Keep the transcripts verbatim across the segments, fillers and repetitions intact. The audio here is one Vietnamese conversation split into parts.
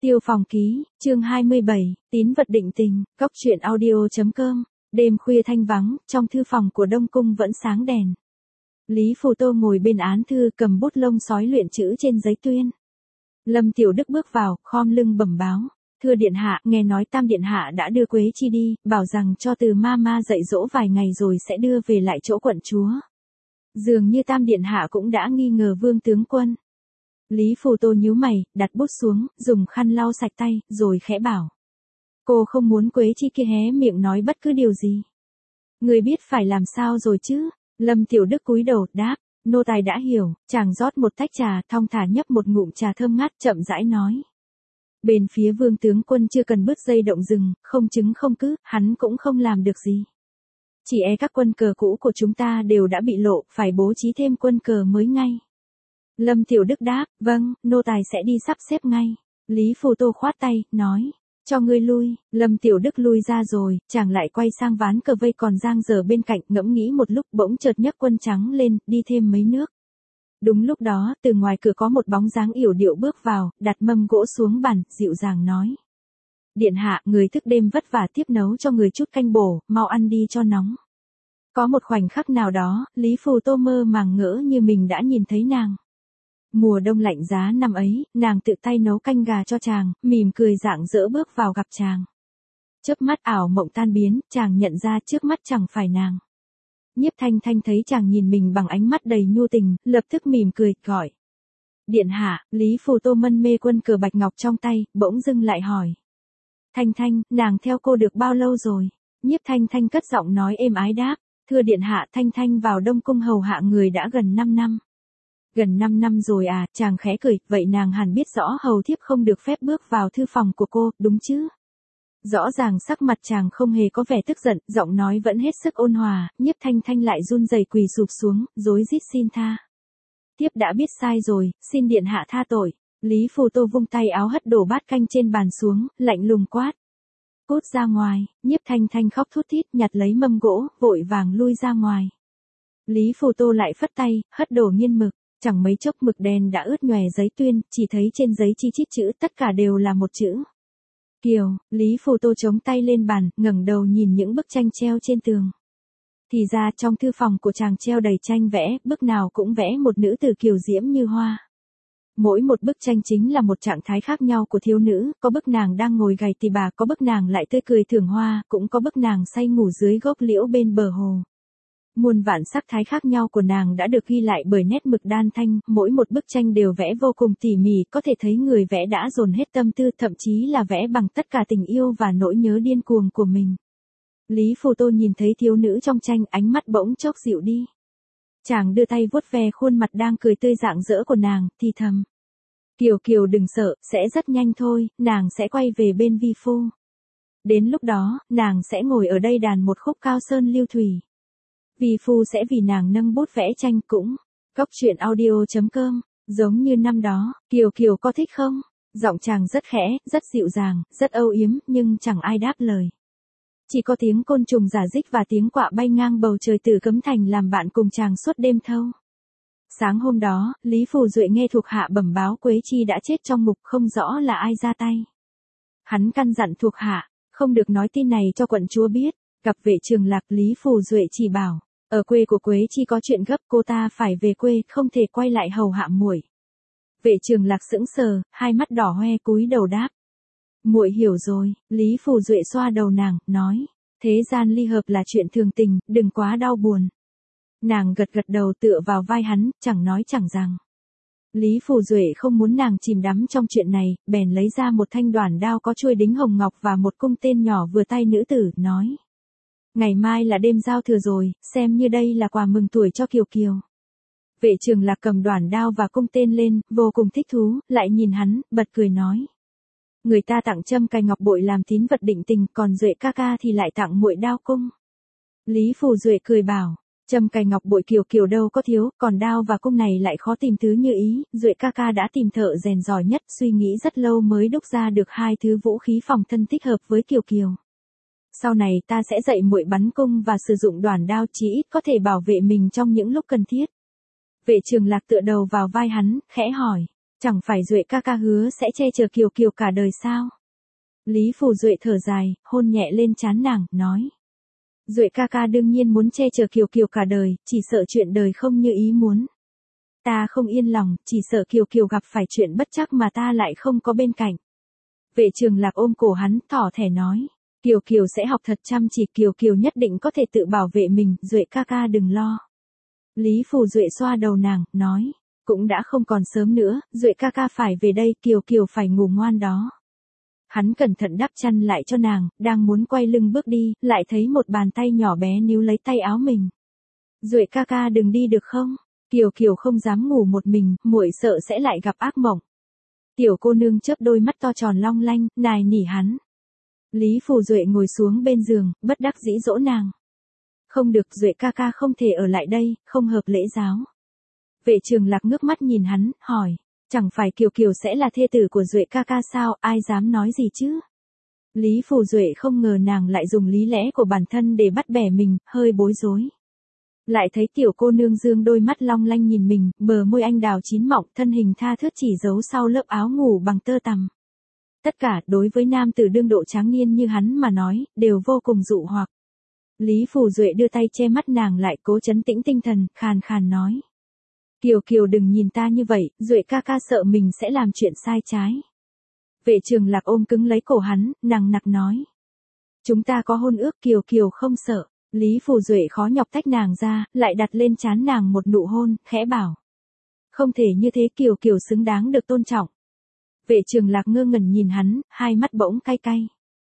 Tiêu Phòng Ký, chương hai mươi bảy, tín vật định tình, cóc truyện audio chấm com. Đêm khuya thanh vắng, trong thư phòng của Đông Cung vẫn sáng đèn. Lý Phù Tô ngồi bên án thư cầm bút lông sói luyện chữ trên giấy tuyên. Lâm Tiểu Đức bước vào, khom lưng bẩm báo. Thưa điện hạ, nghe nói Tam điện hạ đã đưa Quế Chi đi, bảo rằng cho từ ma ma dạy dỗ vài ngày rồi sẽ đưa về lại chỗ quận chúa. Dường như Tam điện hạ cũng đã nghi ngờ Vương tướng quân. Lý Phù Tô nhíu mày, đặt bút xuống, dùng khăn lau sạch tay, rồi khẽ bảo. Cô không muốn Quế Chi kia hé miệng nói bất cứ điều gì. Người biết phải làm sao rồi chứ? Lâm Tiểu Đức cúi đầu, đáp, nô tài đã hiểu. Chàng rót một tách trà, thong thả nhấp một ngụm trà thơm ngát, chậm rãi nói. Bên phía Vương tướng quân chưa cần bứt dây động rừng, không chứng không cứ, hắn cũng không làm được gì. Chỉ e các quân cờ cũ của chúng ta đều đã bị lộ, phải bố trí thêm quân cờ mới ngay. Lâm Tiểu Đức đáp, vâng, nô tài sẽ đi sắp xếp ngay. Lý Phù Tô khoát tay, nói, cho ngươi lui. Lâm Tiểu Đức lui ra rồi, chàng lại quay sang ván cờ vây còn giang dở bên cạnh, ngẫm nghĩ một lúc bỗng chợt nhấc quân trắng lên, đi thêm mấy nước. Đúng lúc đó, từ ngoài cửa có một bóng dáng yểu điệu bước vào, đặt mâm gỗ xuống bàn, dịu dàng nói. Điện hạ, người thức đêm vất vả tiếp nấu cho người chút canh bổ, mau ăn đi cho nóng. Có một khoảnh khắc nào đó, Lý Phù Tô mơ màng ngỡ như mình đã nhìn thấy nàng. Mùa đông lạnh giá năm ấy, nàng tự tay nấu canh gà cho chàng, mỉm cười rạng rỡ bước vào gặp chàng. Chớp mắt ảo mộng tan biến, chàng nhận ra trước mắt chẳng phải nàng. Nhiếp Thanh Thanh thấy chàng nhìn mình bằng ánh mắt đầy nhu tình, lập tức mỉm cười, gọi. Điện hạ, Lý Phù Tô mân mê quân cờ bạch ngọc trong tay, bỗng dưng lại hỏi. Thanh Thanh, nàng theo cô được bao lâu rồi? Nhiếp Thanh Thanh cất giọng nói êm ái đáp, thưa điện hạ, Thanh Thanh vào Đông Cung hầu hạ người đã gần năm năm. Gần năm năm rồi à, chàng khẽ cười, vậy nàng hẳn biết rõ hầu thiếp không được phép bước vào thư phòng của cô, đúng chứ? Rõ ràng sắc mặt chàng không hề có vẻ tức giận, giọng nói vẫn hết sức ôn hòa, Nhiếp Thanh Thanh lại run rẩy quỳ sụp xuống, rối rít xin tha. Thiếp đã biết sai rồi, xin điện hạ tha tội. Lý Phù Tô vung tay áo hất đổ bát canh trên bàn xuống, lạnh lùng quát. Cút ra ngoài. Nhiếp Thanh Thanh khóc thút thít, nhặt lấy mâm gỗ, vội vàng lui ra ngoài. Lý Phù Tô lại phất tay, hất đổ nghiên mực. Chẳng mấy chốc mực đen đã ướt nhòe giấy tuyên, chỉ thấy trên giấy chi chít chữ, tất cả đều là một chữ. Kiều. Lý Phù Tô chống tay lên bàn, ngẩng đầu nhìn những bức tranh treo trên tường. Thì ra trong thư phòng của chàng treo đầy tranh vẽ, bức nào cũng vẽ một nữ tử kiều diễm như hoa. Mỗi một bức tranh chính là một trạng thái khác nhau của thiếu nữ, có bức nàng đang ngồi gầy tỳ bà, có bức nàng lại tươi cười thưởng hoa, cũng có bức nàng say ngủ dưới gốc liễu bên bờ hồ. Muôn vạn sắc thái khác nhau của nàng đã được ghi lại bởi nét mực đan thanh, mỗi một bức tranh đều vẽ vô cùng tỉ mỉ, có thể thấy người vẽ đã dồn hết tâm tư, thậm chí là vẽ bằng tất cả tình yêu và nỗi nhớ điên cuồng của mình. Lý Phù Tô nhìn thấy thiếu nữ trong tranh, ánh mắt bỗng chốc dịu đi. Chàng đưa tay vuốt ve khuôn mặt đang cười tươi rạng rỡ của nàng, thì thầm. Kiều Kiều đừng sợ, sẽ rất nhanh thôi, nàng sẽ quay về bên vi phu. Đến lúc đó, nàng sẽ ngồi ở đây đàn một khúc cao sơn lưu thủy. Vi phu sẽ vì nàng nâng bút vẽ tranh cũng. Cóc truyện audio chấm com. Giống như năm đó, Kiều Kiều có thích không? Giọng chàng rất khẽ, rất dịu dàng, rất âu yếm, nhưng chẳng ai đáp lời. Chỉ có tiếng côn trùng rả rích và tiếng quạ bay ngang bầu trời từ cấm thành làm bạn cùng chàng suốt đêm thâu. Sáng hôm đó, Lý Phù Duệ nghe thuộc hạ bẩm báo Quế Chi đã chết trong ngục, không rõ là ai ra tay. Hắn căn dặn thuộc hạ, không được nói tin này cho quận chúa biết. Gặp Vệ Trường Lạc, Lý Phù Duệ chỉ bảo, ở quê của Quế Chi có chuyện gấp, cô ta phải về quê, không thể quay lại hầu hạ muội. Vệ Trường Lạc sững sờ, hai mắt đỏ hoe cúi đầu đáp. Muội hiểu rồi. Lý Phù Duệ xoa đầu nàng, nói, thế gian ly hợp là chuyện thường tình, đừng quá đau buồn. Nàng gật gật đầu tựa vào vai hắn, chẳng nói chẳng rằng. Lý Phù Duệ không muốn nàng chìm đắm trong chuyện này, bèn lấy ra một thanh đoản đao có chuôi đính hồng ngọc và một cung tên nhỏ vừa tay nữ tử, nói. Ngày mai là đêm giao thừa rồi, xem như đây là quà mừng tuổi cho Kiều Kiều. Vệ Trường Lạc cầm đoản đao và cung tên lên, vô cùng thích thú, lại nhìn hắn, bật cười nói. Người ta tặng trâm cài ngọc bội làm tín vật định tình, còn Duệ ca ca thì lại tặng muội đao cung. Lý Phù Duệ cười bảo, trâm cài ngọc bội Kiều Kiều đâu có thiếu, còn đao và cung này lại khó tìm thứ như ý, Duệ ca ca đã tìm thợ rèn giỏi nhất, suy nghĩ rất lâu mới đúc ra được hai thứ vũ khí phòng thân thích hợp với Kiều Kiều. Sau này ta sẽ dạy muội bắn cung và sử dụng đoản đao, chí ít có thể bảo vệ mình trong những lúc cần thiết. Vệ Trường Lạc tựa đầu vào vai hắn, khẽ hỏi, Chẳng phải Duệ ca ca hứa sẽ che chở Kiều Kiều cả đời sao? Lý Phù Duệ thở dài, hôn nhẹ lên trán nàng, nói. Duệ ca ca đương nhiên muốn che chở Kiều Kiều cả đời, chỉ sợ chuyện đời không như ý muốn. Ta không yên lòng, chỉ sợ Kiều Kiều gặp phải chuyện bất trắc mà ta lại không có bên cạnh. Vệ Trường Lạc ôm cổ hắn, thỏ thẻ nói. Kiều Kiều sẽ học thật chăm chỉ, Kiều Kiều nhất định có thể tự bảo vệ mình, Duệ ca ca đừng lo. Lý Phù Duệ xoa đầu nàng, nói. Cũng đã không còn sớm nữa, Duệ ca ca phải về đây, Kiều Kiều phải ngủ ngoan đó. Hắn cẩn thận đắp chăn lại cho nàng, đang muốn quay lưng bước đi, lại thấy một bàn tay nhỏ bé níu lấy tay áo mình. Duệ ca ca đừng đi được không? Kiều Kiều không dám ngủ một mình, muội sợ sẽ lại gặp ác mộng. Tiểu cô nương chớp đôi mắt to tròn long lanh, nài nỉ hắn. Lý Phù Duệ ngồi xuống bên giường, bất đắc dĩ dỗ nàng. Không được, Duệ ca ca không thể ở lại đây, không hợp lễ giáo. Vệ Trường Lạc ngước mắt nhìn hắn, hỏi. Chẳng phải Kiều Kiều sẽ là thê tử của Duệ ca ca sao, ai dám nói gì chứ? Lý Phù Duệ không ngờ nàng lại dùng lý lẽ của bản thân để bắt bẻ mình, hơi bối rối. Lại thấy tiểu cô nương dương đôi mắt long lanh nhìn mình, bờ môi anh đào chín mọng, thân hình tha thướt chỉ giấu sau lớp áo ngủ bằng tơ tằm. Tất cả, đối với nam tử đương độ tráng niên như hắn mà nói, đều vô cùng dụ hoặc. Lý Phù Duệ đưa tay che mắt nàng lại, cố trấn tĩnh tinh thần, khàn khàn nói. Kiều Kiều đừng nhìn ta như vậy, Duệ ca ca sợ mình sẽ làm chuyện sai trái. Vệ Trường Lạc ôm cứng lấy cổ hắn, nằng nặc nói. Chúng ta có hôn ước, Kiều Kiều không sợ. Lý Phù Duệ khó nhọc tách nàng ra, lại đặt lên trán nàng một nụ hôn, khẽ bảo. Không thể như thế, Kiều Kiều xứng đáng được tôn trọng. Vệ Trường Lạc ngơ ngẩn nhìn hắn, hai mắt bỗng cay cay.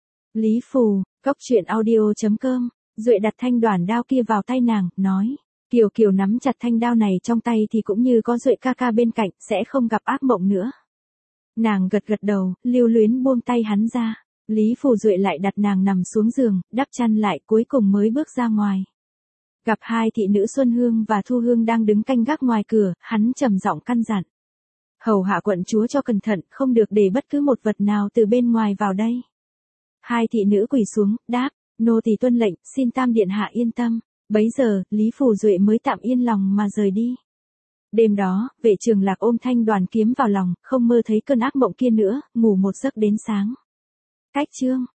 Lý Phù, cốc truyện audio chấm com, Duệ đặt thanh đoản đao kia vào tay nàng, nói. Kiều Kiều nắm chặt thanh đao này trong tay thì cũng như có Duệ ca ca bên cạnh, sẽ không gặp ác mộng nữa. Nàng gật gật đầu, lưu luyến buông tay hắn ra. Lý Phù Duệ lại đặt nàng nằm xuống giường, đắp chăn lại, cuối cùng mới bước ra ngoài. Gặp hai thị nữ Xuân Hương và Thu Hương đang đứng canh gác ngoài cửa, hắn trầm giọng căn dặn. Hầu hạ quận chúa cho cẩn thận, không được để bất cứ một vật nào từ bên ngoài vào đây. Hai thị nữ quỳ xuống, đáp, nô tỳ tuân lệnh, xin tam điện hạ yên tâm. Bấy giờ, Lý Phù Duệ mới tạm yên lòng mà rời đi. Đêm đó, Vệ Trường Lạc ôm thanh đoàn kiếm vào lòng, không mơ thấy cơn ác mộng kia nữa, ngủ một giấc đến sáng. Cách chương